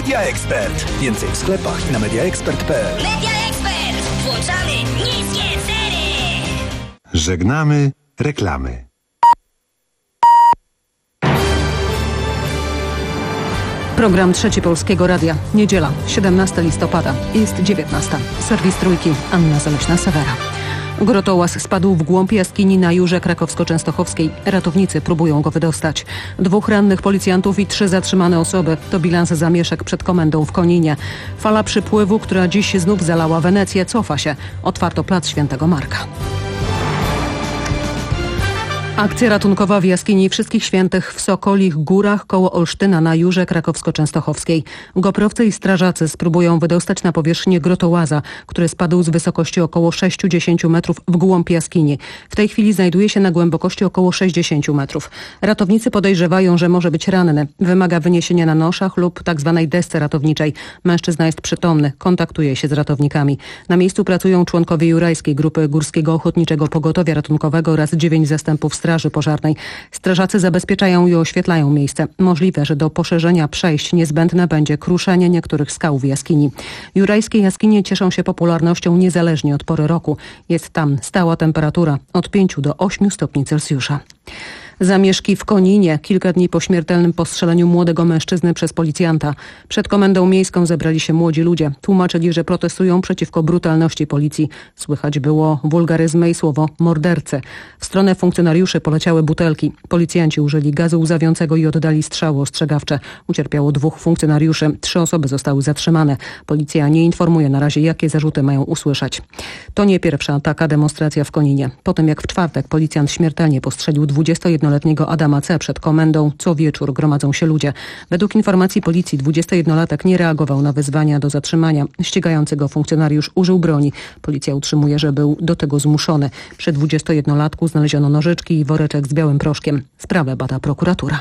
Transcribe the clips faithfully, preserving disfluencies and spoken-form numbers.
Media Expert. Więcej w sklepach i na mediaexpert kropka pe el. Media Expert. Włączamy niskie ceny. Żegnamy reklamy. Program Trzeci Polskiego Radia. Niedziela, siedemnastego listopada. Jest dziewiętnasta. Serwis Trójki. Anna Zaleśna-Sewera. Grotołaz spadł w głąb jaskini na Jurze Krakowsko-Częstochowskiej. Ratownicy próbują go wydostać. Dwóch rannych policjantów i trzy zatrzymane osoby. To bilans zamieszek przed komendą w Koninie. Fala przypływu, która dziś znów zalała Wenecję, cofa się. Otwarto plac Świętego Marka. Akcja ratunkowa w jaskini Wszystkich Świętych w Sokolich Górach koło Olsztyna na Jurze Krakowsko-Częstochowskiej. Goprowcy i strażacy spróbują wydostać na powierzchnię grotołaza, który spadł z wysokości około sześćdziesiąt metrów w głąb jaskini. W tej chwili znajduje się na głębokości około sześćdziesiąt metrów. Ratownicy podejrzewają, że może być ranny. Wymaga wyniesienia na noszach lub tak zwanej desce ratowniczej. Mężczyzna jest przytomny, kontaktuje się z ratownikami. Na miejscu pracują członkowie Jurajskiej Grupy Górskiego Ochotniczego Pogotowia Ratunkowego oraz dziewięć zastępów Straży Pożarnej. Strażacy zabezpieczają i oświetlają miejsce. Możliwe, że do poszerzenia przejść niezbędne będzie kruszenie niektórych skał w jaskini. Jurajskie jaskinie cieszą się popularnością niezależnie od pory roku. Jest tam stała temperatura od pięciu do ośmiu stopni Celsjusza. Zamieszki w Koninie kilka dni po śmiertelnym postrzeleniu młodego mężczyzny przez policjanta. Przed komendą miejską zebrali się młodzi ludzie. Tłumaczyli, że protestują przeciwko brutalności policji. Słychać było wulgaryzmy i słowo mordercy. W stronę funkcjonariuszy poleciały butelki. Policjanci użyli gazu łzawiącego i oddali strzały ostrzegawcze. Ucierpiało dwóch funkcjonariuszy. Trzy osoby zostały zatrzymane. Policja nie informuje na razie, jakie zarzuty mają usłyszeć. To nie pierwsza taka demonstracja w Koninie. Po tym jak w czwartek policjant śmiertelnie postrzelił dwudziestojednoletniego Adama C. przed komendą, co wieczór gromadzą się ludzie. Według informacji policji dwudziestojednolatek nie reagował na wezwania do zatrzymania. Ścigający go funkcjonariusz użył broni. Policja utrzymuje, że był do tego zmuszony. Przy dwudziestojednolatku znaleziono nożyczki i woreczek z białym proszkiem. Sprawę bada prokuratura.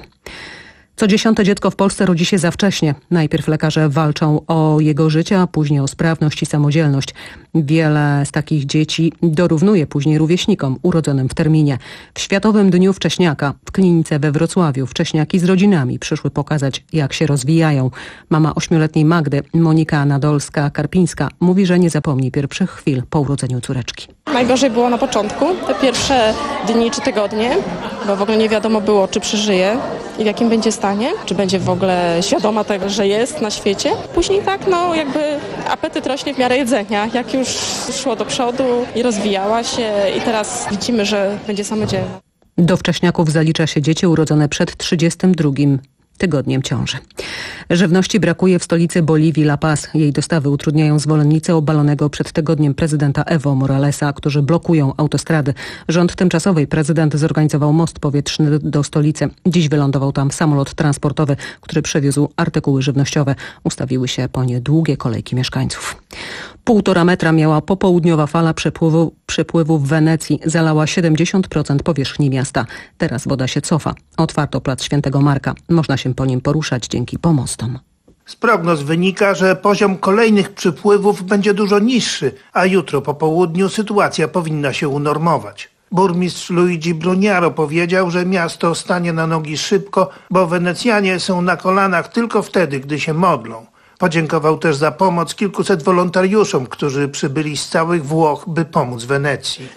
Co dziesiąte dziecko w Polsce rodzi się za wcześnie. Najpierw lekarze walczą o jego życie, a później o sprawność i samodzielność. Wiele z takich dzieci dorównuje później rówieśnikom urodzonym w terminie. W Światowym Dniu Wcześniaka w klinice we Wrocławiu wcześniaki z rodzinami przyszły pokazać, jak się rozwijają. Mama ośmioletniej Magdy, Monika Nadolska-Karpińska, mówi, że nie zapomni pierwszych chwil po urodzeniu córeczki. Najgorzej było na początku, te pierwsze dni czy tygodnie, bo w ogóle nie wiadomo było, czy przeżyje i w jakim będzie stanie, czy będzie w ogóle świadoma tego, że jest na świecie. Później tak, no jakby apetyt rośnie w miarę jedzenia, jak już szło do przodu i rozwijała się i teraz widzimy, że będzie samodzielna. Do wcześniaków zalicza się dzieci urodzone przed trzydziestym drugim tygodniem ciąży. Żywności brakuje w stolicy Boliwii La Paz. Jej dostawy utrudniają zwolennicy obalonego przed tygodniem prezydenta Evo Moralesa, którzy blokują autostrady. Rząd tymczasowej prezydent zorganizował most powietrzny do stolicy. Dziś wylądował tam samolot transportowy, który przewiózł artykuły żywnościowe. Ustawiły się po nie długie kolejki mieszkańców. Półtora metra miała popołudniowa fala przepływu, przepływu w Wenecji. Zalała siedemdziesiąt procent powierzchni miasta. Teraz woda się cofa. Otwarto plac Świętego Marka. Można się po nim poruszać dzięki pomostom. Z prognoz wynika, że poziom kolejnych przypływów będzie dużo niższy, a jutro po południu sytuacja powinna się unormować. Burmistrz Luigi Bruniaro powiedział, że miasto stanie na nogi szybko, bo Wenecjanie są na kolanach tylko wtedy, gdy się modlą. Podziękował też za pomoc kilkuset wolontariuszom, którzy przybyli z całych Włoch, by pomóc Wenecji.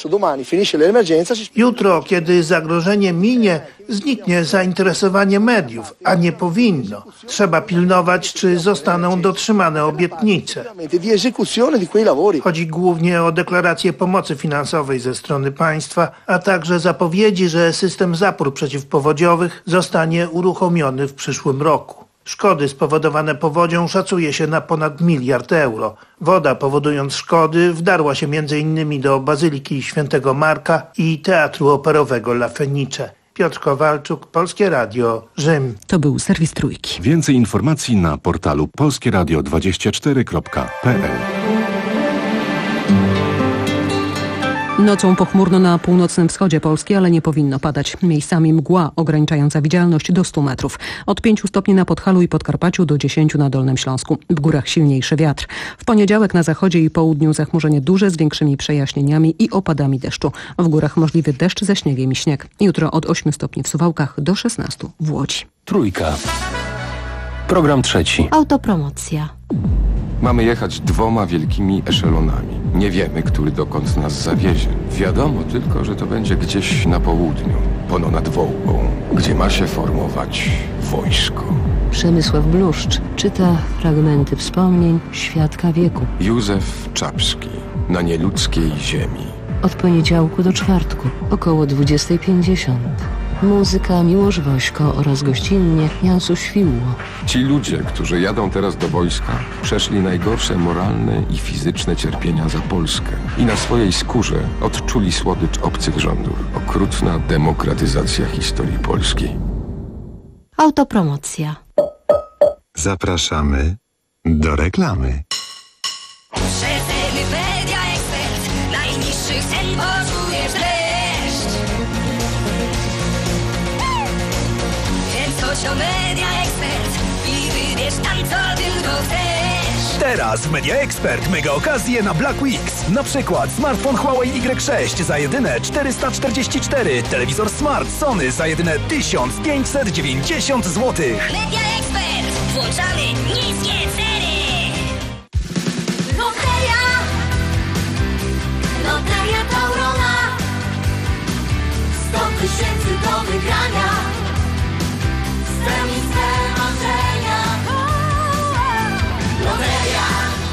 Jutro, kiedy zagrożenie minie, zniknie zainteresowanie mediów, a nie powinno. Trzeba pilnować, czy zostaną dotrzymane obietnice. Chodzi głównie o deklarację pomocy finansowej ze strony państwa, a także zapowiedzi, że system zapór przeciwpowodziowych zostanie uruchomiony w przyszłym roku. Szkody spowodowane powodzią szacuje się na ponad miliard euro. Woda, powodując szkody, wdarła się między innymi do Bazyliki Świętego Marka i Teatru Operowego La Fenice. Piotr Kowalczuk, Polskie Radio, Rzym. To był serwis Trójki. Więcej informacji na portalu polskie radio dwadzieścia cztery kropka p l. Nocą pochmurno na północnym wschodzie Polski, ale nie powinno padać. Miejscami mgła ograniczająca widzialność do stu metrów. Od pięciu stopni na Podhalu i Podkarpaciu do dziesięciu na Dolnym Śląsku. W górach silniejszy wiatr. W poniedziałek na zachodzie i południu zachmurzenie duże z większymi przejaśnieniami i opadami deszczu. W górach możliwy deszcz ze śniegiem i śnieg. Jutro od ośmiu stopni w Suwałkach do szesnastu w Łodzi. Trójka. Program trzeci. Autopromocja. Mamy jechać dwoma wielkimi eszelonami. Nie wiemy, który dokąd nas zawiezie. Wiadomo tylko, że to będzie gdzieś na południu, pono nad Wołgą, gdzie ma się formować wojsko. Przemysław Bluszcz czyta fragmenty wspomnień świadka wieku. Józef Czapski na nieludzkiej ziemi. Od poniedziałku do czwartku, około dwudziesta pięćdziesiąt. Muzyka Miłosz Wośko oraz gościnnie Jansu Świłło. Ci ludzie, którzy jadą teraz do wojska, przeszli najgorsze moralne i fizyczne cierpienia za Polskę i na swojej skórze odczuli słodycz obcych rządów. Okrutna demokratyzacja historii Polski. Autopromocja. Zapraszamy do reklamy. Rzetelny Media Ekspert, najniższych cen poczujesz dreszcz. Więc chodź do Media Ekspert i wybierz tam, co tylko chcesz. Teraz w Media Expert mega okazje na Black Weeks. Na przykład smartfon Huawei Y sześć za jedyne czterysta czterdzieści cztery, telewizor Smart Sony za jedyne tysiąc pięćset dziewięćdziesiąt złotych. Media Expert, włączamy niskie ceny. Loteria, Loteria Taurona, sto tysięcy do wygrania. Spełnij swe marzenia. Loteria,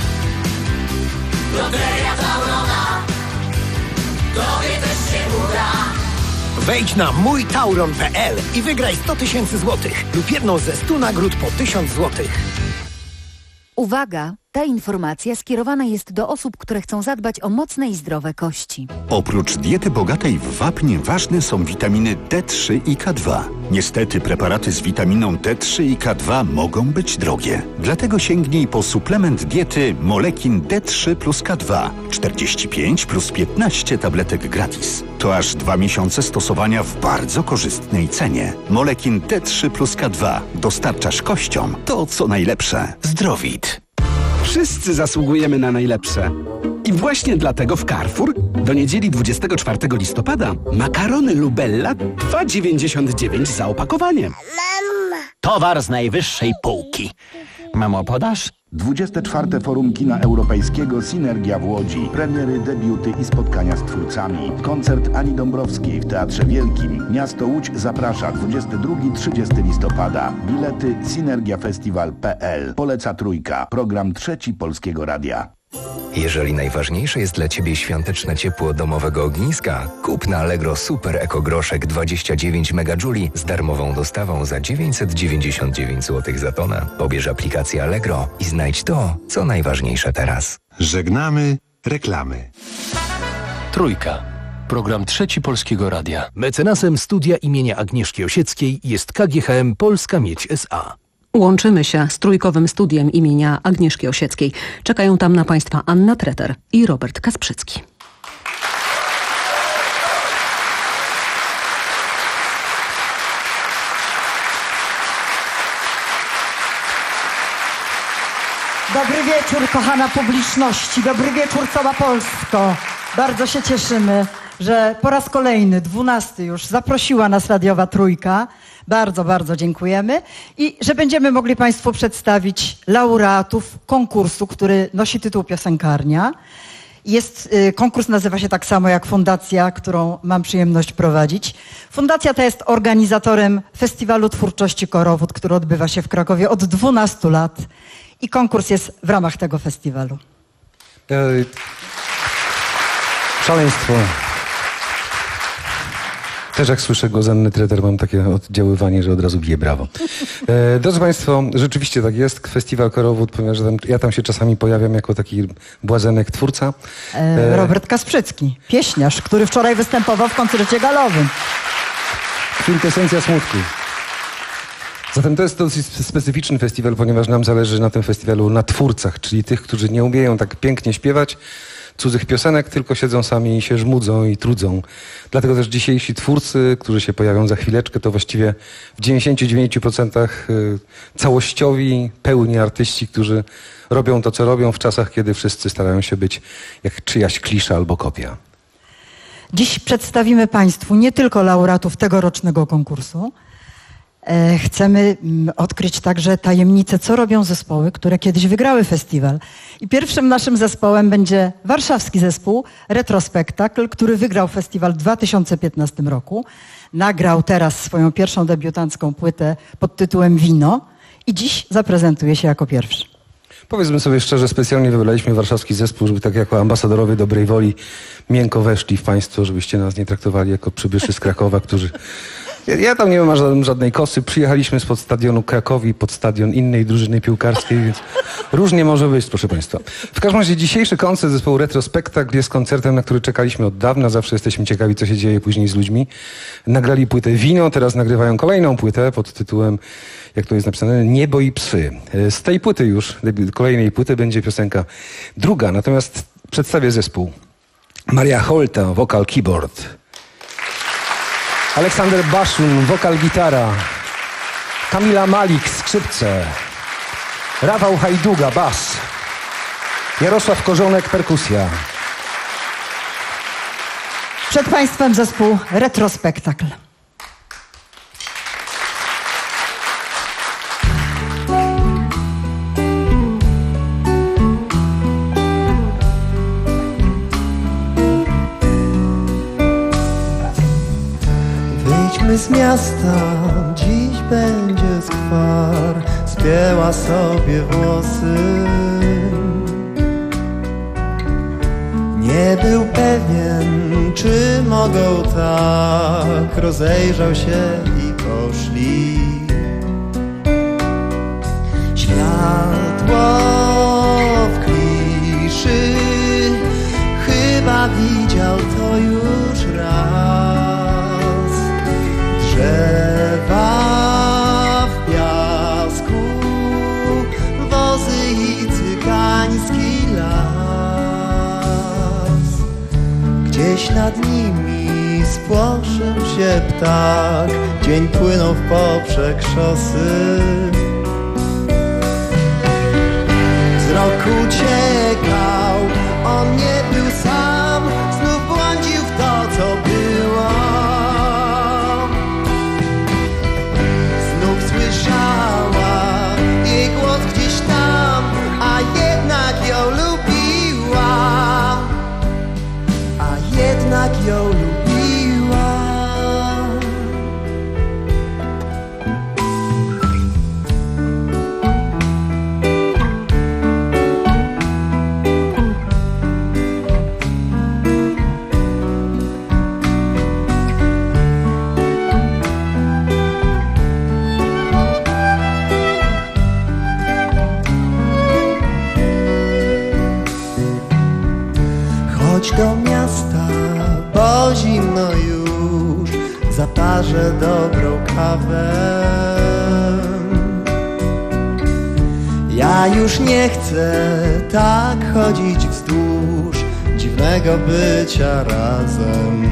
Loteria Taurona, tobie też się uda. Wejdź na mój tauron kropka p l i wygraj sto tysięcy złotych lub jedną ze stu nagród po tysiąc złotych. Uwaga! Ta informacja skierowana jest do osób, które chcą zadbać o mocne i zdrowe kości. Oprócz diety bogatej w wapń ważne są witaminy D trzy i K dwa. Niestety preparaty z witaminą D trzy i K dwa mogą być drogie. Dlatego sięgnij po suplement diety Molekin D trzy plus K dwa. czterdzieści pięć plus piętnaście tabletek gratis. To aż dwa miesiące stosowania w bardzo korzystnej cenie. Molekin D trzy plus K dwa. Dostarczasz kościom to, co najlepsze. Zdrowit. Wszyscy zasługujemy na najlepsze. I właśnie dlatego w Carrefour do niedzieli dwudziestego czwartego listopada makarony Lubella dwa dziewięćdziesiąt dziewięć za opakowanie. Mama. Towar z najwyższej półki. Mamo, podasz? dwudzieste czwarte Forum Kina Europejskiego Synergia w Łodzi. Premiery, debiuty i spotkania z twórcami. Koncert Ani Dąbrowskiej w Teatrze Wielkim. Miasto Łódź zaprasza dwudziestego drugiego do trzydziestego listopada. Bilety synergiafestiwal kropka p l. Poleca Trójka. Program trzeci Polskiego Radia. Jeżeli najważniejsze jest dla Ciebie świąteczne ciepło domowego ogniska, kup na Allegro Super Eko Groszek dwadzieścia dziewięć megajuli z darmową dostawą za dziewięćset dziewięćdziesiąt dziewięć złotych za tonę. Pobierz aplikację Allegro i znajdź to, co najważniejsze teraz. Żegnamy reklamy. Trójka. Program trzeci Polskiego Radia. Mecenasem studia imienia Agnieszki Osieckiej jest K G H M Polska Miedź S A. Łączymy się z trójkowym studiem imienia Agnieszki Osieckiej. Czekają tam na Państwa Anna Treter i Robert Kasprzycki. Dobry wieczór, kochana publiczności. Dobry wieczór, cała Polsko. Bardzo się cieszymy, że po raz kolejny, dwunasty już, zaprosiła nas radiowa Trójka. Bardzo, bardzo dziękujemy. I że będziemy mogli Państwu przedstawić laureatów konkursu, który nosi tytuł Piosenkarnia. Jest, y, konkurs nazywa się tak samo jak fundacja, którą mam przyjemność prowadzić. Fundacja ta jest organizatorem Festiwalu Twórczości Korowód, który odbywa się w Krakowie od dwunastu lat. I konkurs jest w ramach tego festiwalu. E, szaleństwo. Też jak słyszę go z Anny Treter, mam takie oddziaływanie, że od razu bije brawo. E, drodzy Państwo, rzeczywiście tak jest. Festiwal Korowód, ponieważ tam, ja tam się czasami pojawiam jako taki błazenek twórca. E, Robert Kasprzycki, pieśniarz, który wczoraj występował w koncercie galowym. Kwintesencja smutku. Zatem to jest dosyć specyficzny festiwal, ponieważ nam zależy na tym festiwalu na twórcach, czyli tych, którzy nie umieją tak pięknie śpiewać cudzych piosenek, tylko siedzą sami i się żmudzą i trudzą. Dlatego też dzisiejsi twórcy, którzy się pojawią za chwileczkę, to właściwie w dziewięćdziesięciu dziewięciu procentach całościowi, pełni artyści, którzy robią to, co robią w czasach, kiedy wszyscy starają się być jak czyjaś klisza albo kopia. Dziś przedstawimy Państwu nie tylko laureatów tegorocznego konkursu, E, chcemy mm, odkryć także tajemnicę, co robią zespoły, które kiedyś wygrały festiwal. I pierwszym naszym zespołem będzie warszawski zespół Retrospektakl, który wygrał festiwal w dwa tysiące piętnastym roku. Nagrał teraz swoją pierwszą debiutancką płytę pod tytułem Wino i dziś zaprezentuje się jako pierwszy. Powiedzmy sobie szczerze, specjalnie wybraliśmy warszawski zespół, żeby tak jako ambasadorowie dobrej woli miękko weszli w państwo, żebyście nas nie traktowali jako przybyszy z Krakowa, którzy... Ja, ja tam nie mam żadnej kosy. Przyjechaliśmy spod stadionu Krakowi pod stadion innej drużyny piłkarskiej, więc różnie może być, proszę państwa. W każdym razie dzisiejszy koncert zespołu Retrospektakl jest koncertem, na który czekaliśmy od dawna. Zawsze jesteśmy ciekawi, co się dzieje później z ludźmi. Nagrali płytę Wino, teraz nagrywają kolejną płytę pod tytułem, jak to jest napisane, Niebo i psy. Z tej płyty już, kolejnej płyty, będzie piosenka druga. Natomiast przedstawię zespół. Maria Holta, wokal, keyboard. Aleksander Baszun, wokal, gitara. Kamila Malik, skrzypce. Rafał Hajduga, bas. Jarosław Korzonek, perkusja. Przed państwem zespół Retrospektakl. Z miasta dziś będzie skwar, spięła sobie włosy. Nie był pewien, czy mogą tak, rozejrzał się i poszli. Światło w kliszy, chyba widział to już raz. Drzewa w piasku, wozy i cygański las. Gdzieś nad nimi spłoszył się ptak, dzień płynął w poprzek szosy. Wzrok uciekał, on nie był sam, znów błądził w to, co było. Słyszała jej głos gdzieś tam, a jednak ją lubiła, a jednak ją lubiła. Do miasta, bo zimno już, zaparzę dobrą kawę. Ja już nie chcę tak chodzić wzdłuż dziwnego bycia razem.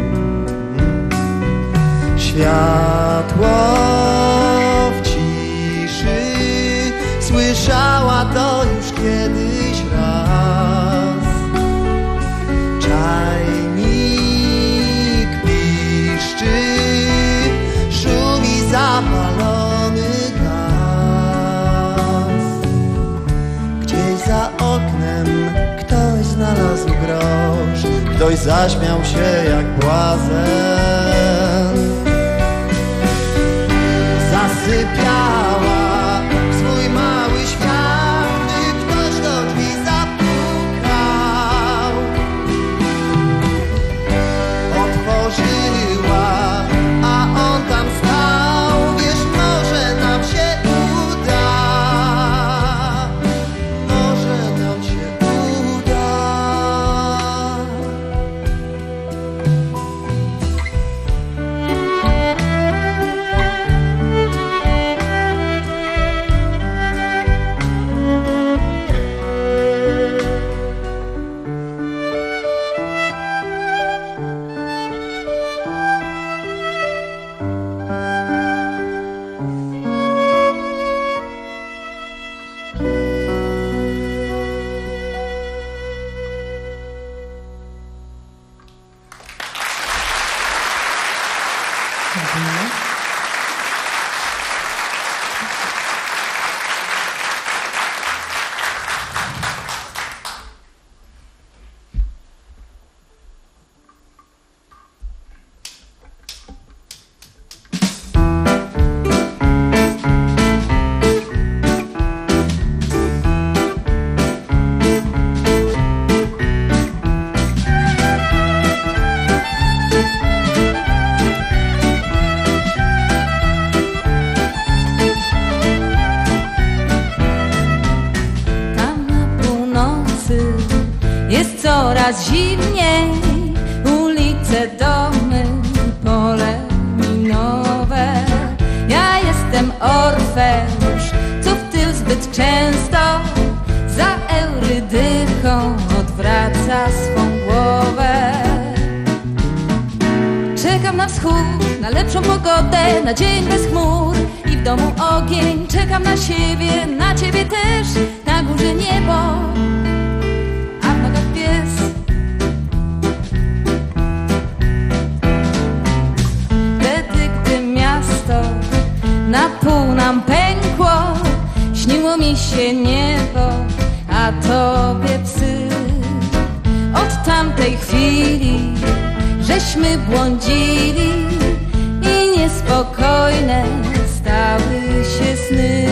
Światło w ciszy, słyszała to już kiedyś raz. Czajnik piszczy, szumi zapalony gaz. Gdzieś za oknem ktoś znalazł grosz, ktoś zaśmiał się jak błazen. Zasypiała w swój mały świat, gdy ktoś do drzwi zapukał. Otworzyła, a on tam stał. Wiesz, może nam się uda, może nam się uda. nocy jest coraz zimniej. Ulice, domy, pole minowe. Ja jestem Orfeusz, co w tył zbyt często za Eurydyką odwraca swą głowę. Czekam na wschód, na lepszą pogodę, na dzień bez chmur i w domu ogień. Czekam na siebie, na ciebie też, na górze niebo, a w nogach pies. Wtedy, gdy miasto na pół nam pękło, śniło mi się niebo, a tobie psy. Od tamtej chwili żeśmy błądzili i niespokojne stały się sny.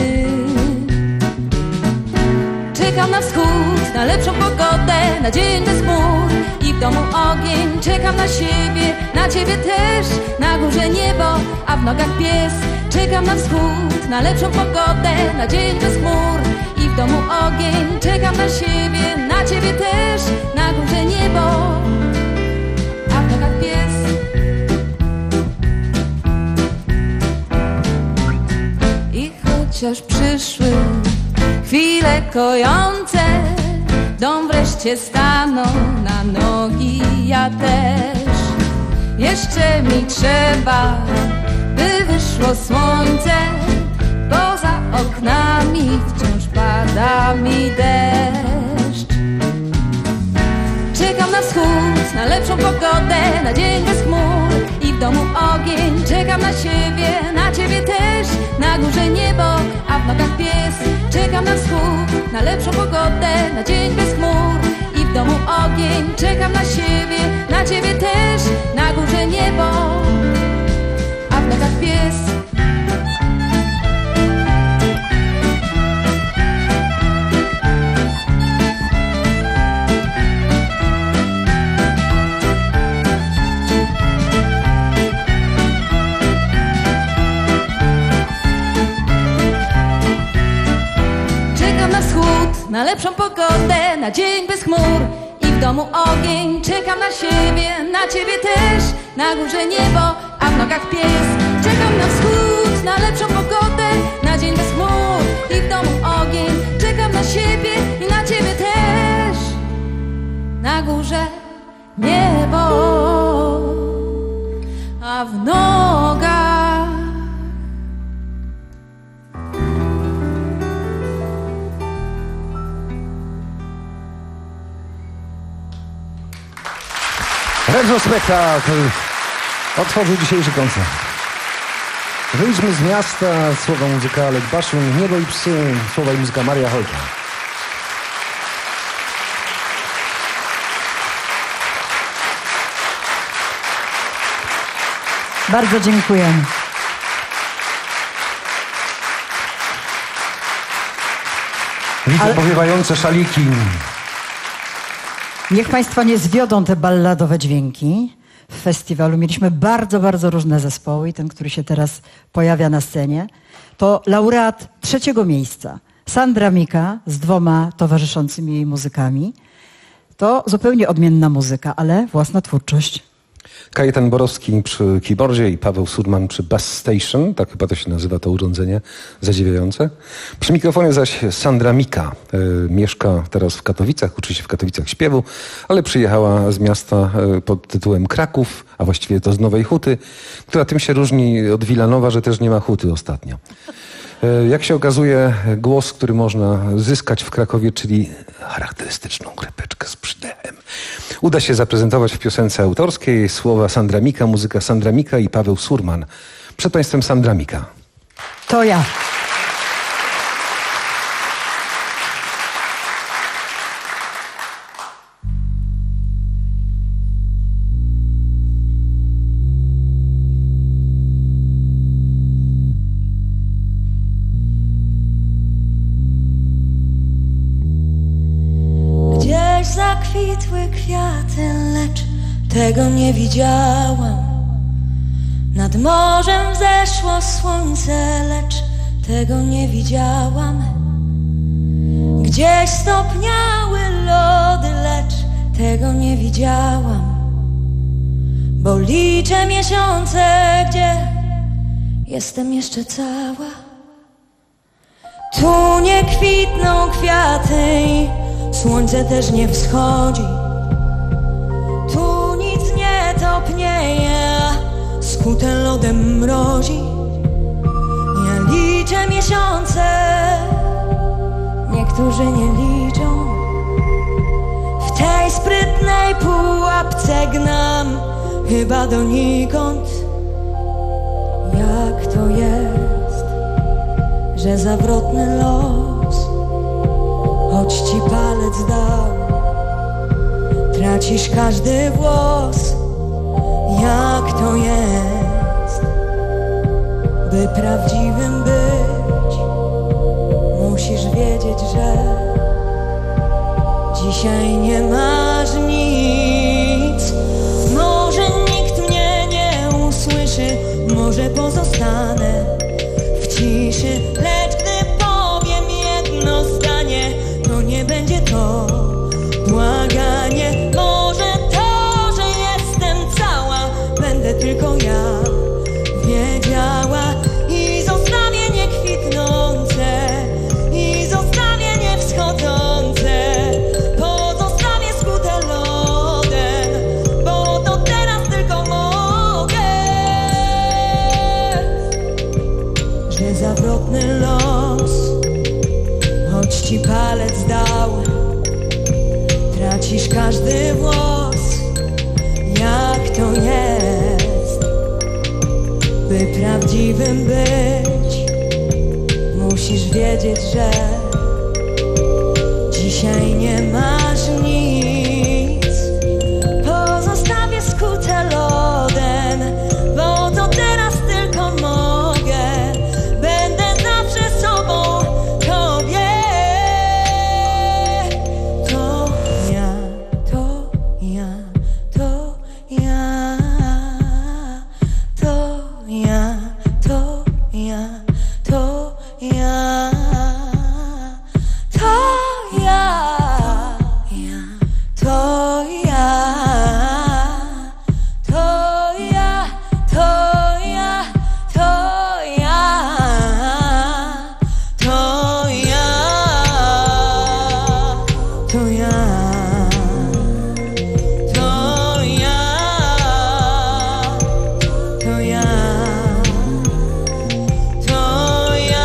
Czekam na wschód, na lepszą pogodę, na dzień bez chmur i w domu ogień. Czekam na siebie, na ciebie też, na górze niebo, a w nogach pies. Czekam na wschód, na lepszą pogodę, na dzień bez chmur i w domu ogień. Czekam na siebie, na ciebie też, na górze niebo, a w nogach pies. I chociaż przyszły chwile kojące, dom wreszcie stanął na nogi, ja też. Jeszcze mi trzeba, by wyszło słońce, poza oknami wciąż pada mi deszcz. Czekam na wschód, na lepszą pogodę, na dzień bez chmur i w domu ogień. Czekam na siebie, na ciebie też, na górze niebo, a w nogach pies. Czekam na wschód, na lepszą pogodę, na dzień bez chmur i w domu ogień. Czekam na siebie, na ciebie też, na górze niebo, a w nogach pies. Na lepszą pogodę, na dzień bez chmur i w domu ogień. Czekam na siebie, na ciebie też, na górze niebo, a w nogach pies. Czekam na wschód, na lepszą pogodę, na dzień bez chmur i w domu ogień. Czekam na siebie i na ciebie też, na górze niebo, a w nogach Retrospektakl otworzył dzisiejszy koncert. Wyjdźmy z miasta, słowa muzyka Alek Baszun, Niebo i psy, słowa i muzyka Maria Holka. Bardzo dziękujemy. Widzę Ale... powiewające szaliki. Niech Państwa nie zwiodą te balladowe dźwięki. W festiwalu mieliśmy bardzo, bardzo różne zespoły i ten, który się teraz pojawia na scenie, to laureat trzeciego miejsca. Sandra Mika z dwoma towarzyszącymi jej muzykami. To zupełnie odmienna muzyka, ale własna twórczość. Kajetan Borowski przy keyboardzie i Paweł Surman przy Bass Station, tak chyba to się nazywa to urządzenie zadziwiające. Przy mikrofonie zaś Sandra Mika. E, mieszka teraz w Katowicach, uczy się w Katowicach śpiewu, ale przyjechała z miasta e, pod tytułem Kraków, a właściwie to z Nowej Huty, która tym się różni od Wilanowa, że też nie ma huty ostatnio. E, jak się okazuje, głos, który można zyskać w Krakowie, czyli charakterystyczną krepeczkę z przydechem, uda się zaprezentować w piosence autorskiej. Słowa Sandra Mika, muzyka Sandra Mika i Paweł Surman. Przed Państwem Sandra Mika. To ja. Gdzieś zakwitły kwiaty, lecz tego nie widziałam. Nad morzem wzeszło słońce, lecz tego nie widziałam. Gdzieś stopniały los. tego nie widziałam, bo liczę miesiące, gdzie jestem jeszcze cała. Tu nie kwitną kwiaty i słońce też nie wschodzi. Tu nic nie topnieje, a skute lodem mrozi. Ja liczę miesiące, niektórzy nie liczą. W tej sprytnej pułapce gnam chyba donikąd. Jak to jest, że zawrotny los, choć ci palec dał, tracisz każdy włos. Jak to jest, by prawdziwym być, musisz wiedzieć, że dzisiaj nie masz nic. Może nikt mnie nie usłyszy, może pozostanę w ciszy, lecz gdy powiem jedno zdanie, to nie będzie to błaganie. Może to, że jestem cała, będę tylko ja wiedziała. I zostawię niekwitnące, i zostawię niewschodzące, pozostawię skute lodem, bo to teraz tylko mogę. Że zawrotny los, choć ci palec dał, tracisz każdy włos. Jak to jest, by prawdziwym być, musisz wiedzieć, że dzisiaj nie masz nic. Pozostawię skute lodem, bo to teraz tylko mogę. Będę zawsze sobą, tobie. To ja, to ja, to ja, to ja, to ja, to ja, to ja, to ja, to ja, to ja, to ja, to ja, to ja, to ja, to ja, to ja,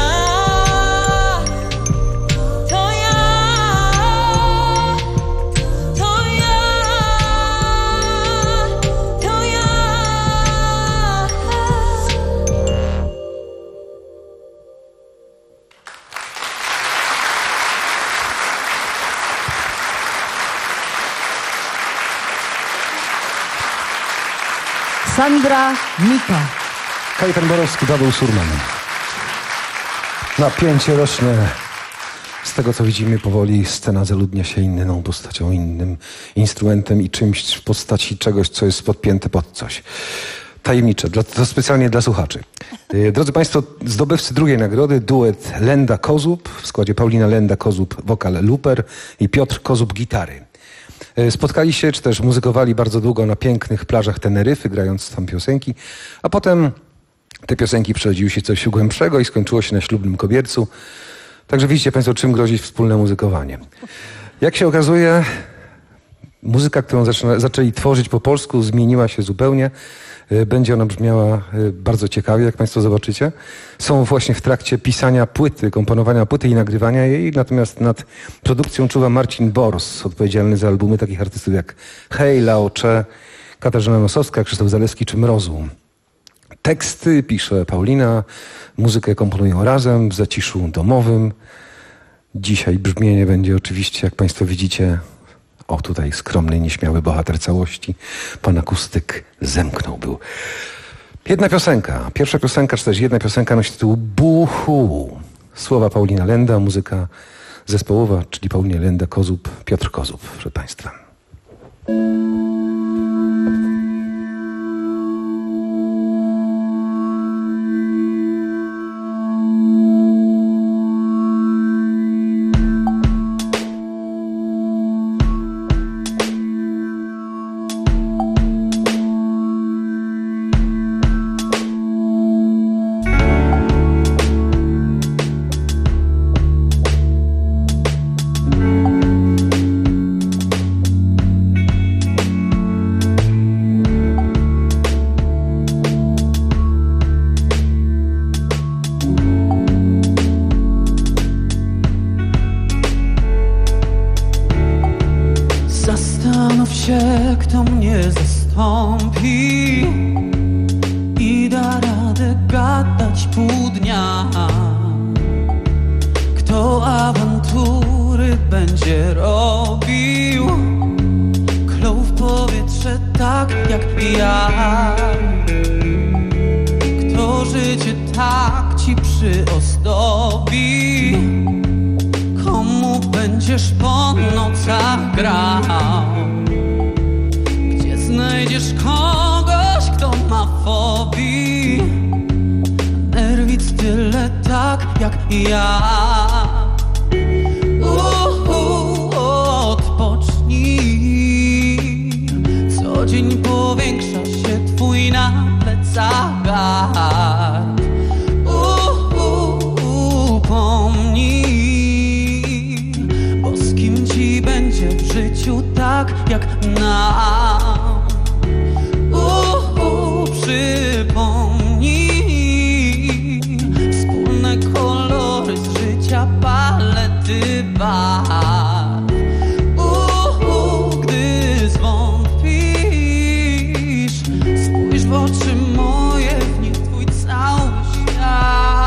to ja, to ja, to ja. Sandra Mika. Kajetan Borowski, Paweł Surman. Napięcie rośnie. Z tego, co widzimy, powoli scena zaludnia się inną postacią, innym instrumentem i czymś w postaci czegoś, co jest podpięte pod coś. Tajemnicze, dla, to specjalnie dla słuchaczy. Yy, drodzy Państwo, zdobywcy drugiej nagrody, duet Lenda Kozub, w składzie Paulina Lenda Kozub, wokal luper i Piotr Kozub, gitary. Yy, spotkali się, czy też muzykowali bardzo długo na pięknych plażach Teneryfy, grając tam piosenki, a potem te piosenki przerodziły się w coś głębszego i skończyło się na ślubnym kobiercu. Także widzicie Państwo, czym grozi wspólne muzykowanie. Jak się okazuje, muzyka, którą zaczyna, zaczęli tworzyć po polsku, zmieniła się zupełnie. Będzie ona brzmiała bardzo ciekawie, jak Państwo zobaczycie. Są właśnie w trakcie pisania płyty, komponowania płyty i nagrywania jej, natomiast nad produkcją czuwa Marcin Bors, odpowiedzialny za albumy takich artystów jak Hej, Lao Che, Katarzyna Nosowska, Krzysztof Zalewski czy Mrozu. Teksty pisze Paulina, muzykę komponują razem w zaciszu domowym. Dzisiaj brzmienie będzie oczywiście, jak Państwo widzicie, o tutaj skromny, nieśmiały bohater całości. Pan akustyk zemknął był. Jedna piosenka, pierwsza piosenka, czy też jedna piosenka nosi tytuł Buchu. Słowa Paulina Lenda, muzyka zespołowa, czyli Paulina Lenda Kozub, Piotr Kozub, proszę Państwa. Wiecie, kto mnie zastąpi i da radę gadać pół dnia? Kto awantury będzie robił, klął w powietrze tak jak ja? Kto życie tak ci przyozdobi, komu będziesz po nocach grał? Gdzie znajdziesz kogoś, kto ma fobii, nerwic tyle tak jak ja? Uhu, odpocznij, co dzień powiększa się twój na plecach gard. Uhu, pomnij, bo z kim ci będzie w życiu tak jak nam. Uhu, przypomnij wspólne kolory z życia, palety barw. Uhu, gdy zwątpisz, spójrz w oczy moje, w nich twój cały świat.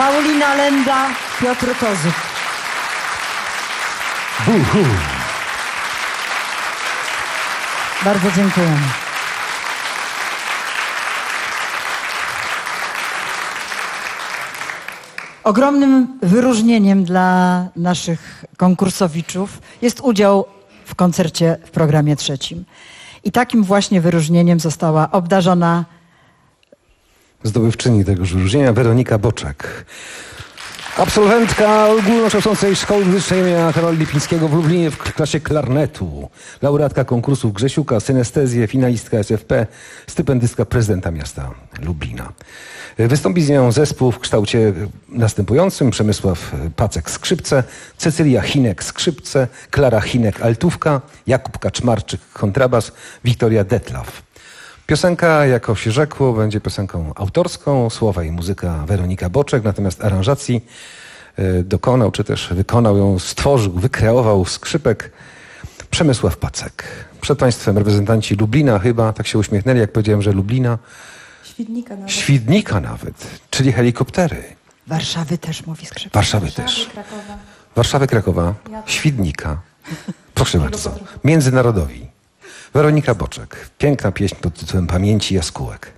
Paulina Lenda, Piotr Kozyk. Uhu. Bardzo dziękujemy. Ogromnym wyróżnieniem dla naszych konkursowiczów jest udział w koncercie w programie trzecim. I takim właśnie wyróżnieniem została obdarzona zdobywczyni tegoż wyróżnienia Weronika Boczek. Absolwentka ogólnokształcącej Szkoły Muzycznej imienia Karola Lipińskiego w Lublinie w klasie klarnetu. Laureatka konkursów Grzesiuka, synestezję, finalistka S F P, stypendystka prezydenta miasta Lublina. Wystąpi z nią zespół w kształcie następującym: Przemysław Pacek skrzypce, Cecylia Chinek skrzypce, Klara Chinek altówka, Jakub Kaczmarczyk kontrabas, Wiktoria Detlaw. Piosenka, jak się rzekło, będzie piosenką autorską, słowa i muzyka Weronika Boczek, natomiast aranżacji dokonał, czy też wykonał ją, stworzył, wykreował skrzypek Przemysław Pacek. Przed Państwem reprezentanci Lublina chyba, tak się uśmiechnęli, jak powiedziałem, że Lublina. Świdnika nawet. Świdnika nawet, czyli helikoptery. Warszawy też mówi skrzypek. Warszawy, Warszawy też. Krakowa. Warszawy, Krakowa, Świdnika. Proszę bardzo. Międzynarodowi. Weronika Boczek. Piękna pieśń pod tytułem Pamięci Jaskółek.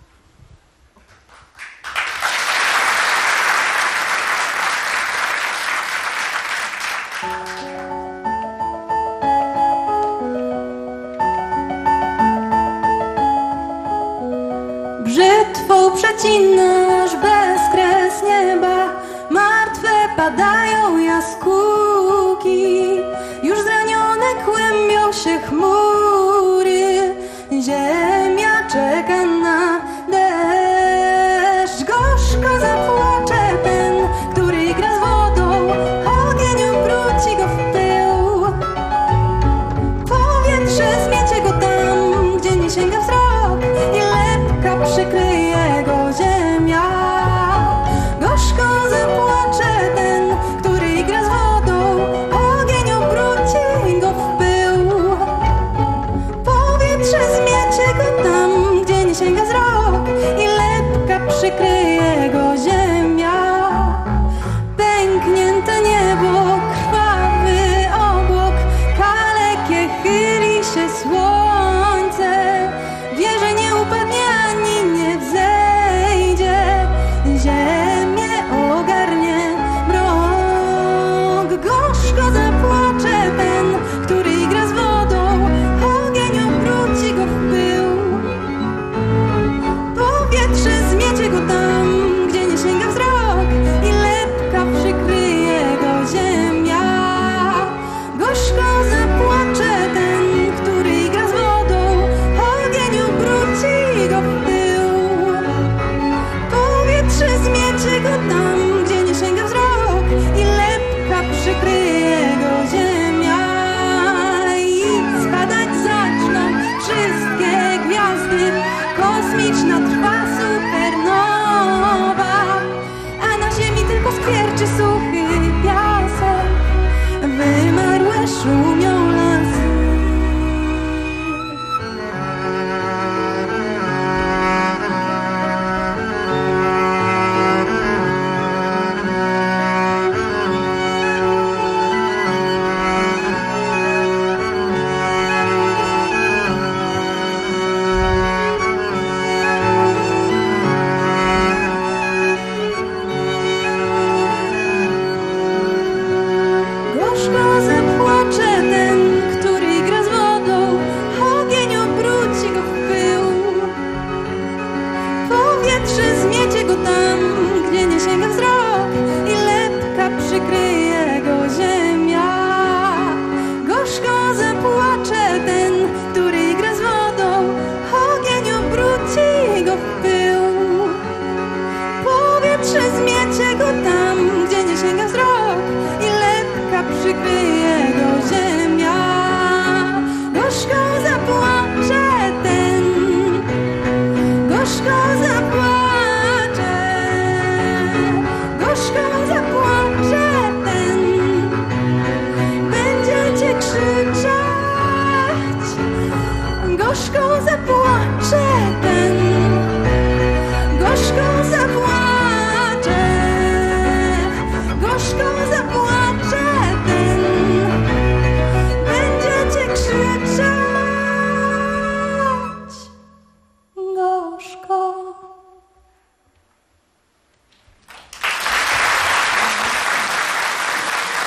Brzytwą przecinasz bezkres nieba, martwe padają jaskółki, już zranione kłębią się chmury, ziemia czeka na deszcz. Gorzko zapłacze ten, który gra z wodą, ogień obróci go w pył. Powietrze zmiecie go tam, gdzie nie sięga wzrok, i lepka przykryje go ziemia. Gorzko zapłacze ten, który gra z wodą, ogień obróci go w pył. Powietrze zmiecie go tam, gdzie nie sięga wzrok, i lepka przykryje go ziemia. Pęknięte niebo, krwawy obłok, kalekie chyli się słońce, wie, że nie upadnie ani nie wzejdzie, ziemię ogarnie mrok. Gorzko zapłacze ten, który gra z wodą, ogień obróci go w pył. Powietrze zmiecie go tam, gdzie nie sięga wzrok, i lepka przykryje go ziemia. Gorzko zapłacze ten, który gra z wodą, ogień obróci go w pył. Powietrze zmiecie go tam, gdzie nie sięga wzrok, i lepka przykryje go ziemia. I spadać zaczną wszystkie gwiazdy, kosmiczna trwa supernowa, a na ziemi tylko skwierczy suchy piasek, wymarłe szumią lasy.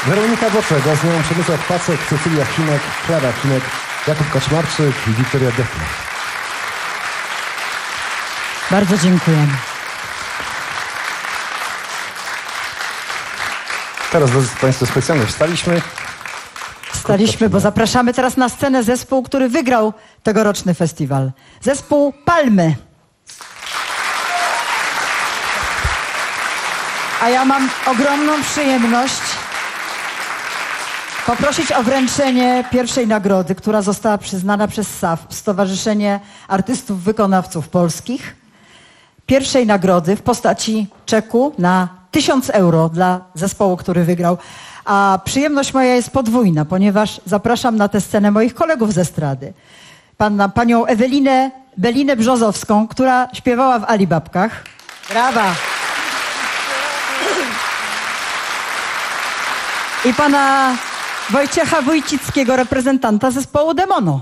Weronika Boczek, a z nią Przemysław Pacek, Cecylia Chinek, Klara Chinek, Jakub Kaczmarczyk i Wiktoria Defner. Bardzo dziękujemy. Teraz, drodzy Państwo, specjalnie wstaliśmy. Wstaliśmy, bo zapraszamy teraz na scenę zespół, który wygrał tegoroczny festiwal. Zespół Palmy. A ja mam ogromną przyjemność poprosić o wręczenie pierwszej nagrody, która została przyznana przez S A F, Stowarzyszenie Artystów Wykonawców Polskich. Pierwszej nagrody w postaci czeku na tysiąc euro dla zespołu, który wygrał. A przyjemność moja jest podwójna, ponieważ zapraszam na tę scenę moich kolegów z estrady. Pana, panią Ewelinę Belinę Brzozowską, która śpiewała w Alibabkach. Brawa! I pana Wojciecha Wójcickiego, reprezentanta zespołu Demono.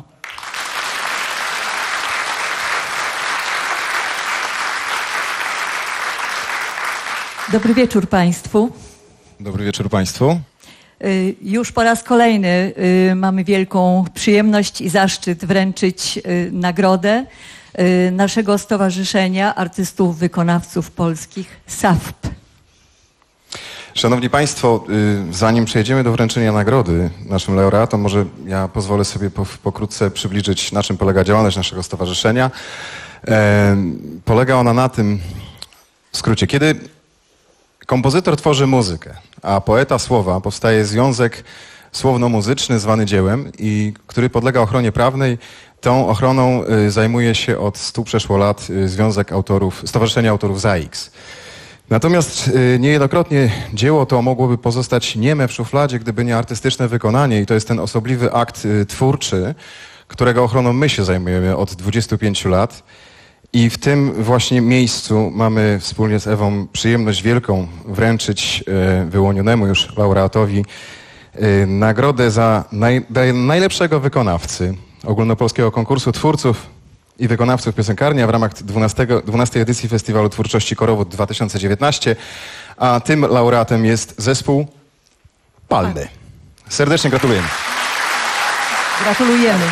Dobry wieczór Państwu. Dobry wieczór Państwu. Y, Już po raz kolejny y, mamy wielką przyjemność i zaszczyt wręczyć y, nagrodę y, naszego Stowarzyszenia Artystów Wykonawców Polskich S A F P. Szanowni Państwo, y, zanim przejdziemy do wręczenia nagrody naszym laureatom, może ja pozwolę sobie po, pokrótce przybliżyć, na czym polega działalność naszego stowarzyszenia. E, polega ona na tym, w skrócie, kiedy kompozytor tworzy muzykę, a poeta słowa, powstaje związek słowno-muzyczny zwany dziełem, i który podlega ochronie prawnej. Tą ochroną y, zajmuje się od stu przeszło lat y, Związek Autorów, Stowarzyszenie Autorów Z A X. Natomiast y, niejednokrotnie dzieło to mogłoby pozostać nieme w szufladzie, gdyby nie artystyczne wykonanie, i to jest ten osobliwy akt y, twórczy, którego ochroną my się zajmujemy od dwudziestu pięciu lat. I w tym właśnie miejscu mamy wspólnie z Ewą przyjemność wielką wręczyć y, wyłonionemu już laureatowi y, nagrodę za naj, najlepszego wykonawcy ogólnopolskiego konkursu twórców i wykonawców piosenkarni w ramach dwunastej edycji Festiwalu Twórczości Korowód dwa tysiące dziewiętnaście, a tym laureatem jest zespół Palmy. Serdecznie gratulujemy. Gratulujemy.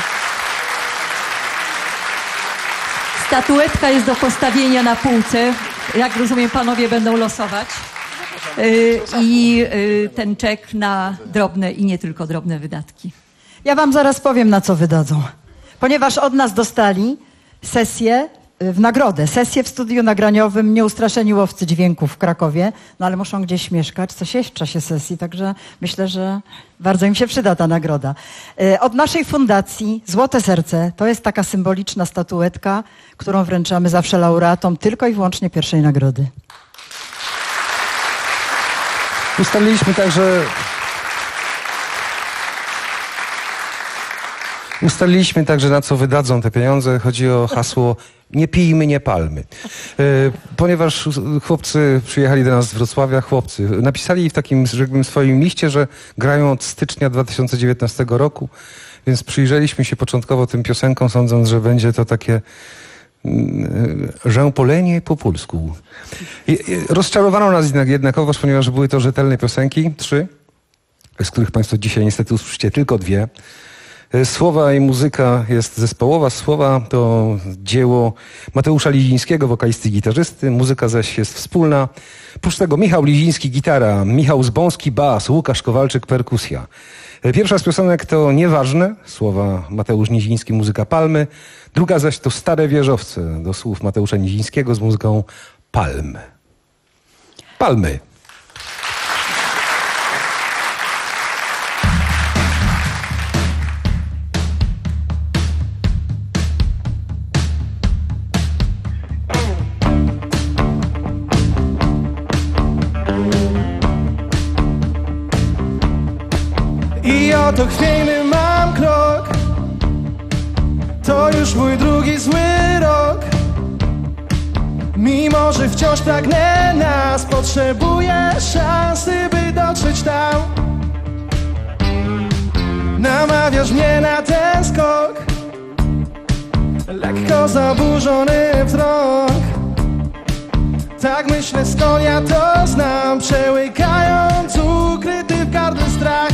Statuetka jest do postawienia na półce. Jak rozumiem, panowie będą losować. Yy, I yy, ten czek na drobne i nie tylko drobne wydatki. Ja wam zaraz powiem, na co wydadzą. Ponieważ od nas dostali sesję w nagrodę, sesję w studiu nagraniowym Nieustraszeni Łowcy Dźwięków w Krakowie, no ale muszą gdzieś mieszkać, coś jest w czasie sesji, także myślę, że bardzo im się przyda ta nagroda. Od naszej fundacji Złote Serce, to jest taka symboliczna statuetka, którą wręczamy zawsze laureatom tylko i wyłącznie pierwszej nagrody. Ustaliliśmy także... Ustaliliśmy także, na co wydadzą te pieniądze. Chodzi o hasło "Nie pijmy, nie palmy". Ponieważ chłopcy przyjechali do nas z Wrocławia, chłopcy napisali w takim, rzekłbym, swoim liście, że grają od stycznia dwa tysiące dziewiętnastego roku, więc przyjrzeliśmy się początkowo tym piosenkom, sądząc, że będzie to takie rzępolenie po polsku. I, i rozczarowano nas jednak, jednakowoż, ponieważ były to rzetelne piosenki, trzy, z których Państwo dzisiaj niestety usłyszycie tylko dwie. Słowa i muzyka jest zespołowa. Słowa to dzieło Mateusza Lizińskiego, wokalisty i gitarzysty. Muzyka zaś jest wspólna. Oprócz tego Michał Liziński, gitara, Michał Zbąski, bas, Łukasz Kowalczyk, perkusja. Pierwsza z piosenek to Nieważne, słowa Mateusz Niziński, muzyka Palmy. Druga zaś to Stare wieżowce, do słów Mateusza Nizińskiego z muzyką Palm. Palmy. I oto chwiejny mam krok, to już mój drugi zły rok. Mimo że wciąż pragnę nas, potrzebuję szansy, by dotrzeć tam. Namawiasz mnie na ten skok, lekko zaburzony wzrok. Tak myślę, skąd ja to znam, przełykając ukryty w gardle strach.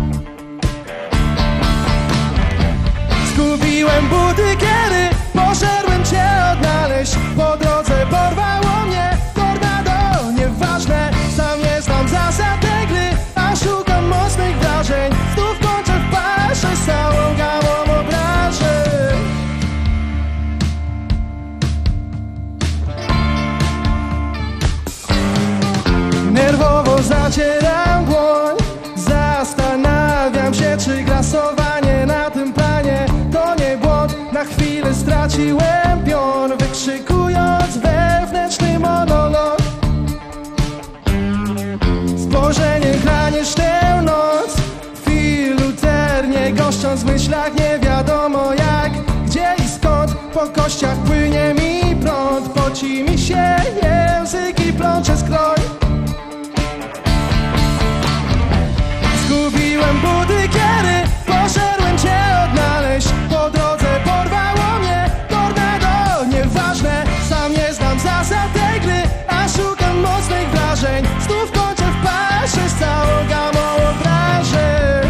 Zgubiłem buty, kiedy poszedłem cię odnaleźć. Po drodze porwało mnie tornado, nieważne, sam nie znam zasad tej gry, a szukam mocnych wrażeń. Znów kończę w pasze z całą gamą obrażeń. Nerwowo zacieram dłoń, zastanawiam się, czy grasowanie na tym planie to nie błąd. Na chwilę straciłem pion, wykrzykując wewnętrzny monolog. Spojrzenie chranisz tę noc, filuternie goszcząc w myślach nie wiadomo jak, gdzie i skąd. Po kościach płynie mi prąd, poci mi się język i plącze skroń. Zgubiłem buty, kiedy poszedłem cię odnaleźć. Po drodze porwało mnie tornado, nieważne, sam nie znam zasad tej gry, a szukam mocnych wrażeń. Znów kończę w pasze z całą gamą obrażeń.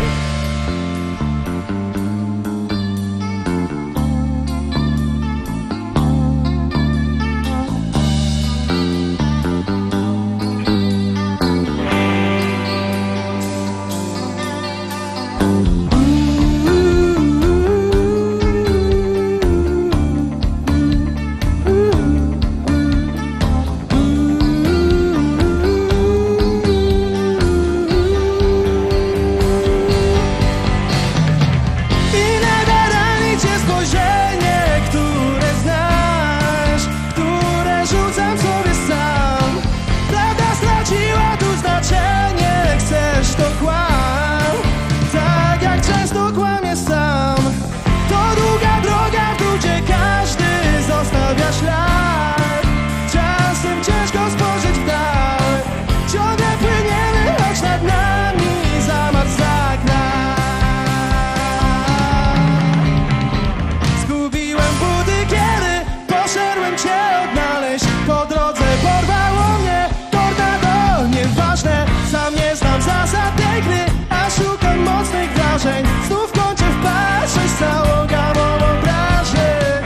Znów kończę w pasze z całą gamą obrażeń.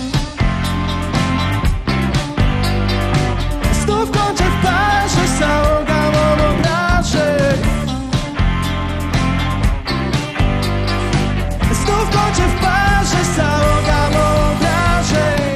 Znów kończę w pasze z całą gamą obrażeń. Znów kończę w pasze z całą gamą obrażeń.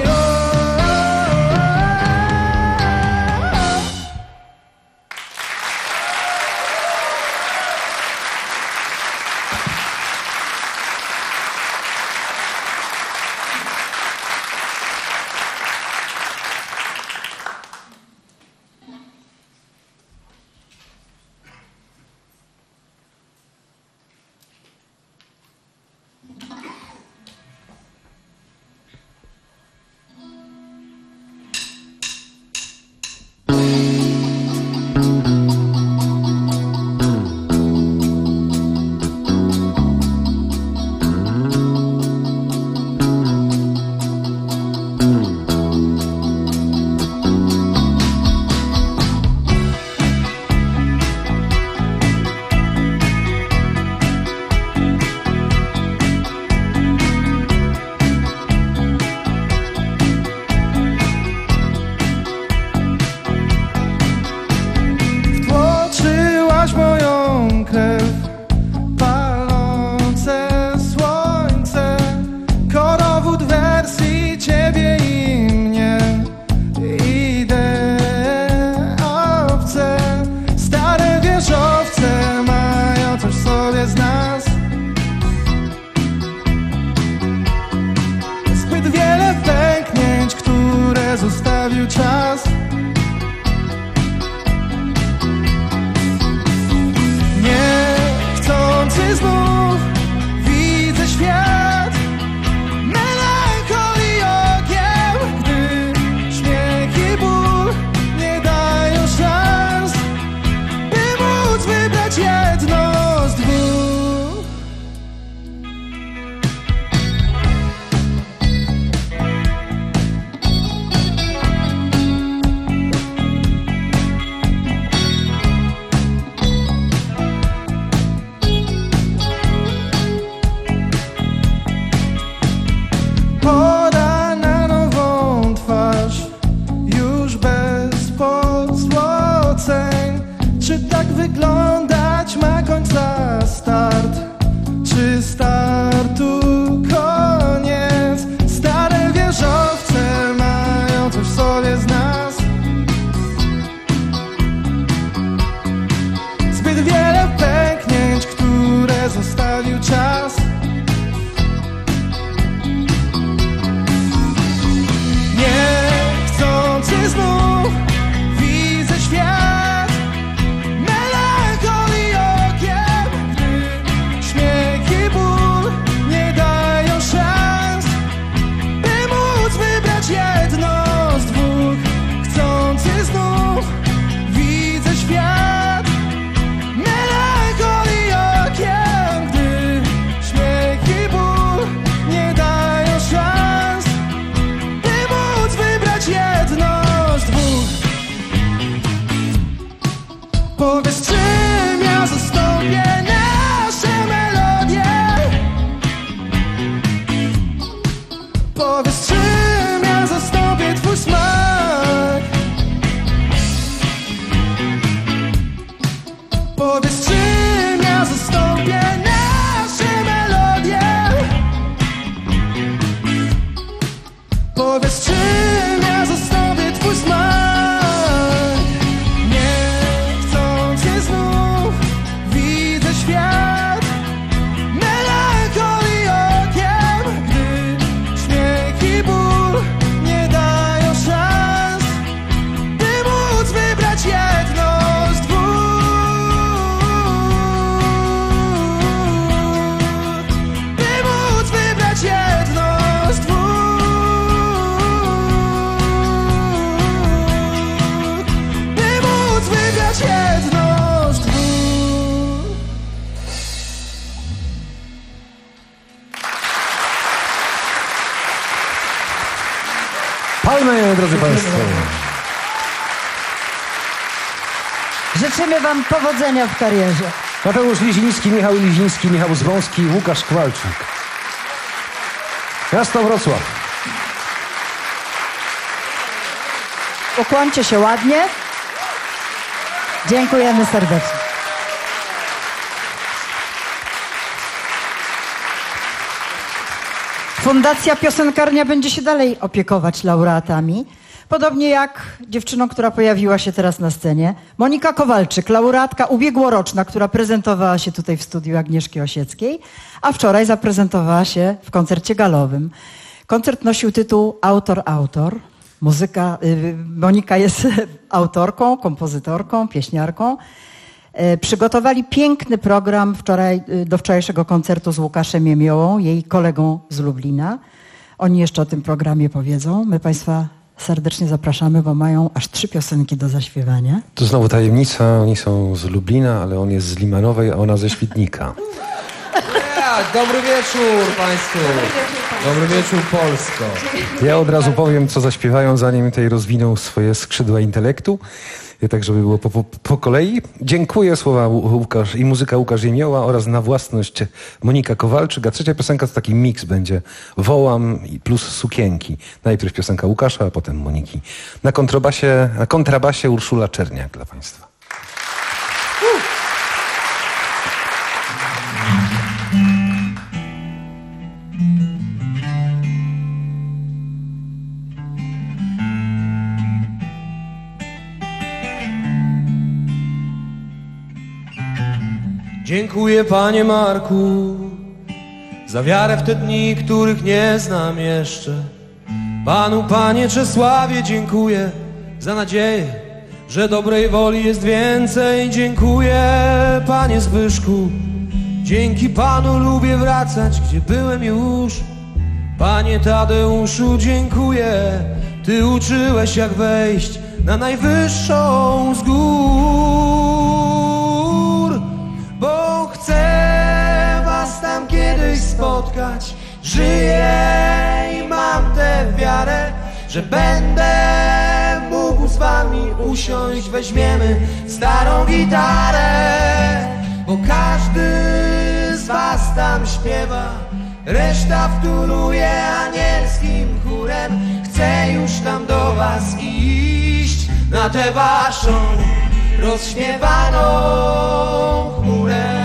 Dziękujemy, drodzy Państwo. Życzymy Wam powodzenia w karierze. Mateusz Liziński, Michał Liziński, Michał Zbąski, Łukasz Kowalczyk. Miasto Wrocław. Ukłońcie się ładnie. Dziękujemy serdecznie. Fundacja Piosenkarnia będzie się dalej opiekować laureatami. Podobnie jak dziewczyną, która pojawiła się teraz na scenie. Monika Kowalczyk, laureatka ubiegłoroczna, która prezentowała się tutaj w studiu Agnieszki Osieckiej, a wczoraj zaprezentowała się w koncercie galowym. Koncert nosił tytuł Autor, Autor. Muzyka, y, Monika jest autorką, kompozytorką, pieśniarką. Y, przygotowali piękny program wczoraj, y, do wczorajszego koncertu z Łukaszem Jemiołą, jej kolegą z Lublina. Oni jeszcze o tym programie powiedzą. My Państwa serdecznie zapraszamy, bo mają aż trzy piosenki do zaśpiewania. To znowu tajemnica, oni są z Lublina, ale on jest z Limanowej, a ona ze Świdnika. Dobry wieczór Państwu. Dobry wieczór Polsko. Ja od razu powiem, co zaśpiewają, zanim tej rozwiną swoje skrzydła intelektu. Tak, żeby było po, po, po kolei. Dziękuję, słowa Łukasz i muzyka Łukasz Jemioła oraz na własność Monika Kowalczyk. A trzecia piosenka to taki miks będzie. Wołam plus sukienki. Najpierw piosenka Łukasza, a potem Moniki. Na kontrabasie, na kontrabasie Urszula Czerniak dla Państwa. Dziękuję Panie Marku za wiarę w te dni, których nie znam jeszcze. Panu Panie Czesławie dziękuję za nadzieję, że dobrej woli jest więcej. Dziękuję Panie Zbyszku, dzięki Panu lubię wracać, gdzie byłem już. Panie Tadeuszu dziękuję, Ty uczyłeś jak wejść na najwyższą z gór. Bo chcę was tam kiedyś spotkać. Żyję i mam tę wiarę, że będę mógł z wami usiąść. Weźmiemy starą gitarę, bo każdy z was tam śpiewa, reszta wtóruje anielskim chórem. Chcę już tam do was iść, na tę waszą rozśpiewaną chmurę.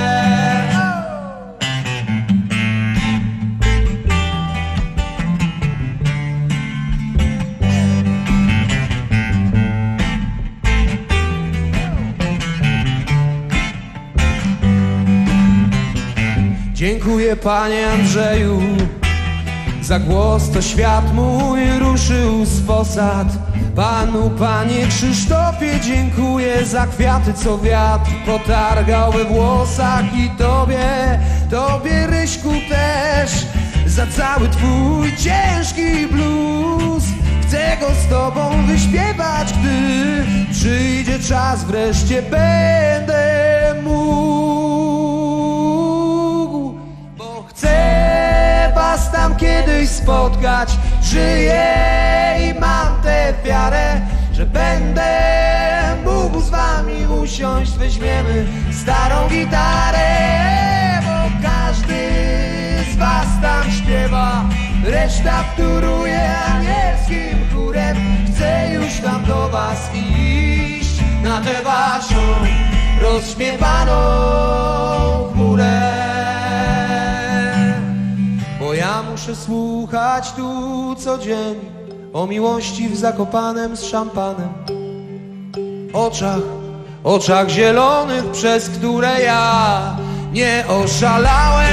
Dziękuję Panie Andrzeju za głos, to świat mój ruszył z posad. Panu Panie Krzysztofie dziękuję za kwiaty, co wiatr potargał we włosach. I Tobie, Tobie Ryśku też, za cały Twój ciężki blues. Chcę go z Tobą wyśpiewać, gdy przyjdzie czas, wreszcie będę mógł. Bo chcę was tam kiedyś spotkać. Żyję i mam tę wiarę, że będę mógł z wami usiąść. Weźmiemy starą gitarę, bo każdy z was tam śpiewa, reszta wtóruje anielskim chórem. Chcę już tam do was iść, na tę waszą rozśpiewaną chmurę. Bo ja muszę słuchać tu codziennie o miłości w Zakopanem z szampanem. Oczach, oczach zielonych, przez które ja nie oszalałem.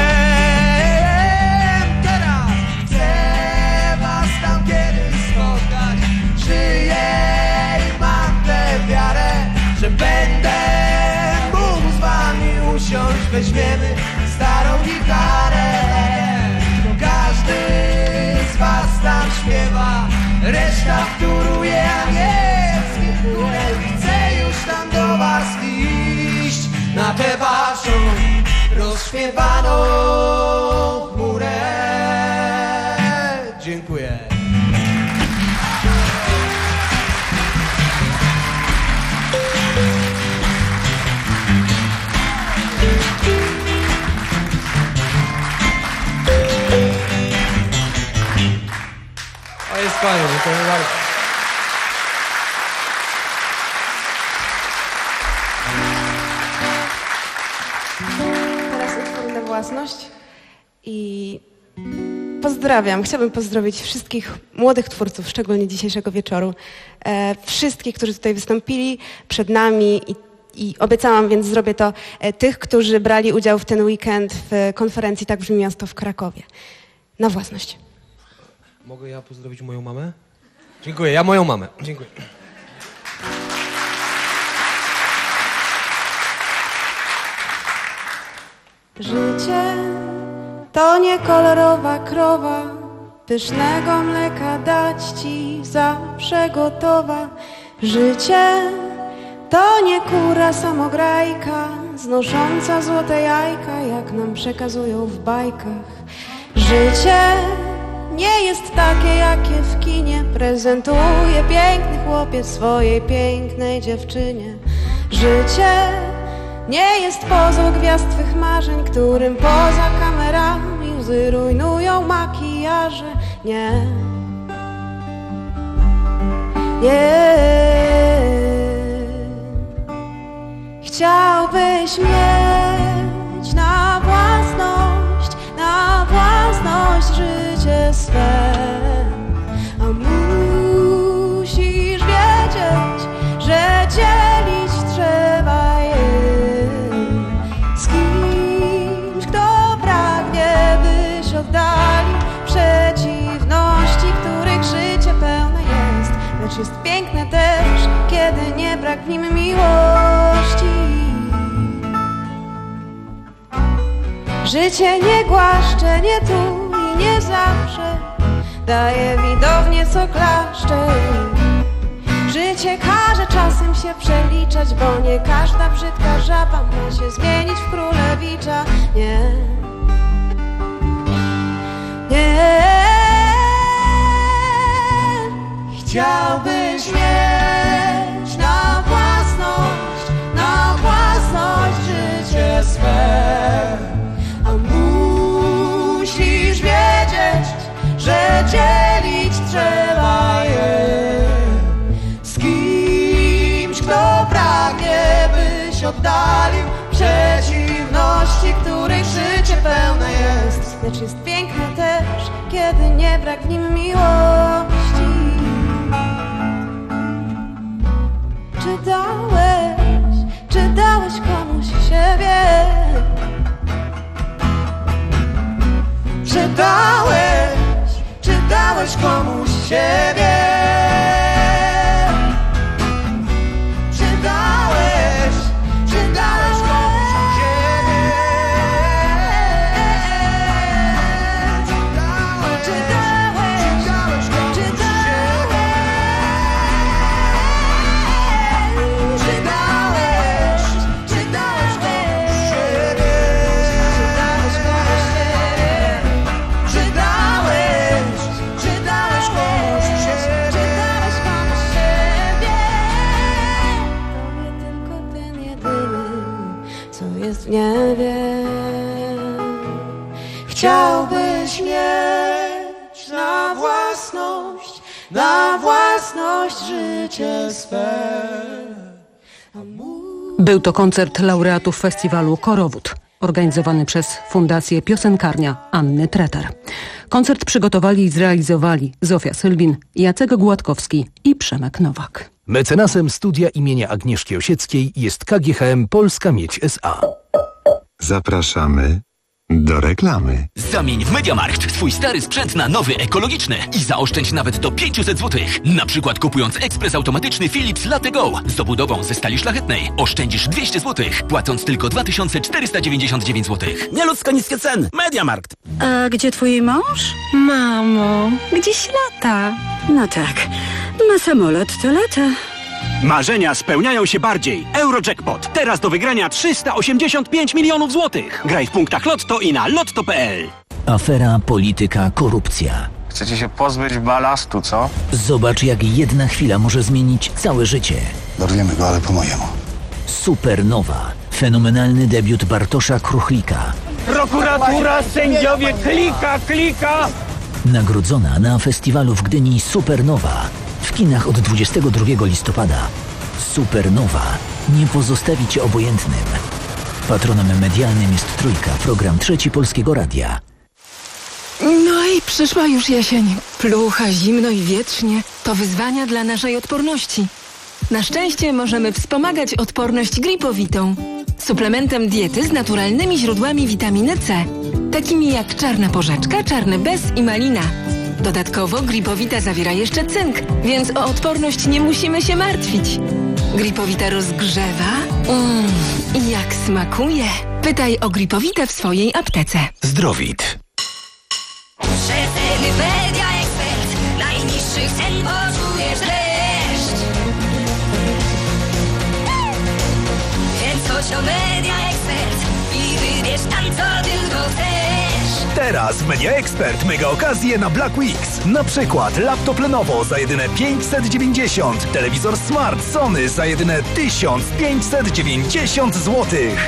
Teraz chcę was tam kiedyś spotkać. Żyję i mam tę wiarę, że będę mógł z wami usiąść. Weźmiemy starą gitarę, bo każdy z was tam śpiewa, reszta wtóruje anielskim chórem. Chcę już tam do was iść, na tę waszą rozśpiewaną chmurę. Dziękuję. spokojnie, to nie bardzo. Teraz utwór na własność i pozdrawiam, chciałabym pozdrowić wszystkich młodych twórców, szczególnie dzisiejszego wieczoru. E, wszystkich, którzy tutaj wystąpili przed nami i, i obiecałam, więc zrobię to, e, tych, którzy brali udział w ten weekend w konferencji Tak brzmi miasto w Krakowie. Na własność. Mogę ja pozdrowić moją mamę? Dziękuję, ja moją mamę. Dziękuję. Życie to nie kolorowa krowa, pysznego mleka dać ci zawsze gotowa. Życie to nie kura samograjka, znosząca złote jajka, jak nam przekazują w bajkach. Życie nie jest takie, jakie w kinie prezentuje piękny chłopiec swojej pięknej dziewczynie. Życie nie jest pozą gwiazd twych marzeń, którym poza kamerami łzy rujnują makijaże. Nie, nie. Chciałbyś mieć na własność, na własność życie swe, a musisz wiedzieć, że dzielić trzeba je z kimś, kto pragnie, byś oddali przeciwności, których życie pełne jest. Lecz jest piękne też, kiedy nie brak w nim miłości. Życie nie głaszcze, nie tu i nie zawsze, daje widownię, co klaszcze. Życie każe czasem się przeliczać, bo nie każda brzydka żaba ma się zmienić w królewicza. Nie, nie. Chciałbyś mieć na własność, na własność życie swe, a musisz wiedzieć, że dzielić trzeba je z kimś, kto pragnie, byś oddalił przeciwności, których życie pełne jest. Lecz jest piękne też, kiedy nie brak w nim miłości. Czy dałeś, czy dałeś komuś siebie? Czy dałeś, czy dałeś komuś siebie? Czy dałeś, czy dałeś komuś siebie? Czy dałeś, czy dałeś, czy dałeś komuś siebie? Czy dałeś, czy dałeś komuś siebie? Czy dałeś komuś siebie? Czy dałeś, czy dałeś komuś siebie? Czy dałeś komuś siebie? Tobie tylko ten jedyny, co jest w niebie. Chciałbyś mieć na własność, na własność życie swe. Był to koncert laureatów festiwalu Korowód, organizowany przez Fundację Piosenkarnia Anny Treter. Koncert przygotowali i zrealizowali Zofia Sylwin, Jacek Gładkowski i Przemek Nowak. Mecenasem studia imienia Agnieszki Osieckiej jest K G H M Polska Miedź S A. Zapraszamy do reklamy. Zamień w MediaMarkt swój stary sprzęt na nowy, ekologiczny i zaoszczędź nawet do pięćset złotych. Na przykład kupując ekspres automatyczny Philips Latego z obudową ze stali szlachetnej oszczędzisz dwieście złotych, płacąc tylko dwa tysiące czterysta dziewięćdziesiąt dziewięć złotych. Nieludzko niskie ceny. MediaMarkt. A gdzie twój mąż? Mamo, gdzieś lata. No tak, ma samolot, to lata. Marzenia spełniają się bardziej. Eurojackpot. Teraz do wygrania trzysta osiemdziesiąt pięć milionów złotych. Graj w punktach Lotto i na lotto kropka p l. Afera, polityka, korupcja. Chcecie się pozbyć balastu, co? Zobacz, jak jedna chwila może zmienić całe życie. Dorwiemy go, ale po mojemu. Supernowa. Fenomenalny debiut Bartosza Kruchlika. Prokuratura, sędziowie, klika, klika! Nagrodzona na festiwalu w Gdyni Supernowa. W kinach od dwudziestego drugiego listopada. Supernowa. Nie pozostawi cię obojętnym. Patronem medialnym jest Trójka, program Trzeci Polskiego Radia. No i przyszła już jesień. Plucha, zimno i wietrznie. To wyzwania dla naszej odporności. Na szczęście możemy wspomagać odporność gripowitą. Suplementem diety z naturalnymi źródłami witaminy C. Takimi jak czarna porzeczka, czarny bez i malina. Dodatkowo gripowita zawiera jeszcze cynk, więc o odporność nie musimy się martwić. Gripowita rozgrzewa. Mmm, i jak smakuje. Pytaj o gripowitę w swojej aptece. Zdrowit. Przeceny Media Expert. Najniższych cen poczujesz dreszcz. Więc chodź do Media Expert i wybierz tam, co tylko chcesz. Teraz w Media Expert mega okazje na Black Weeks. Na przykład laptop Lenovo za jedyne pięćset dziewięćdziesiąt, telewizor Smart Sony za jedyne tysiąc pięćset dziewięćdziesiąt złotych.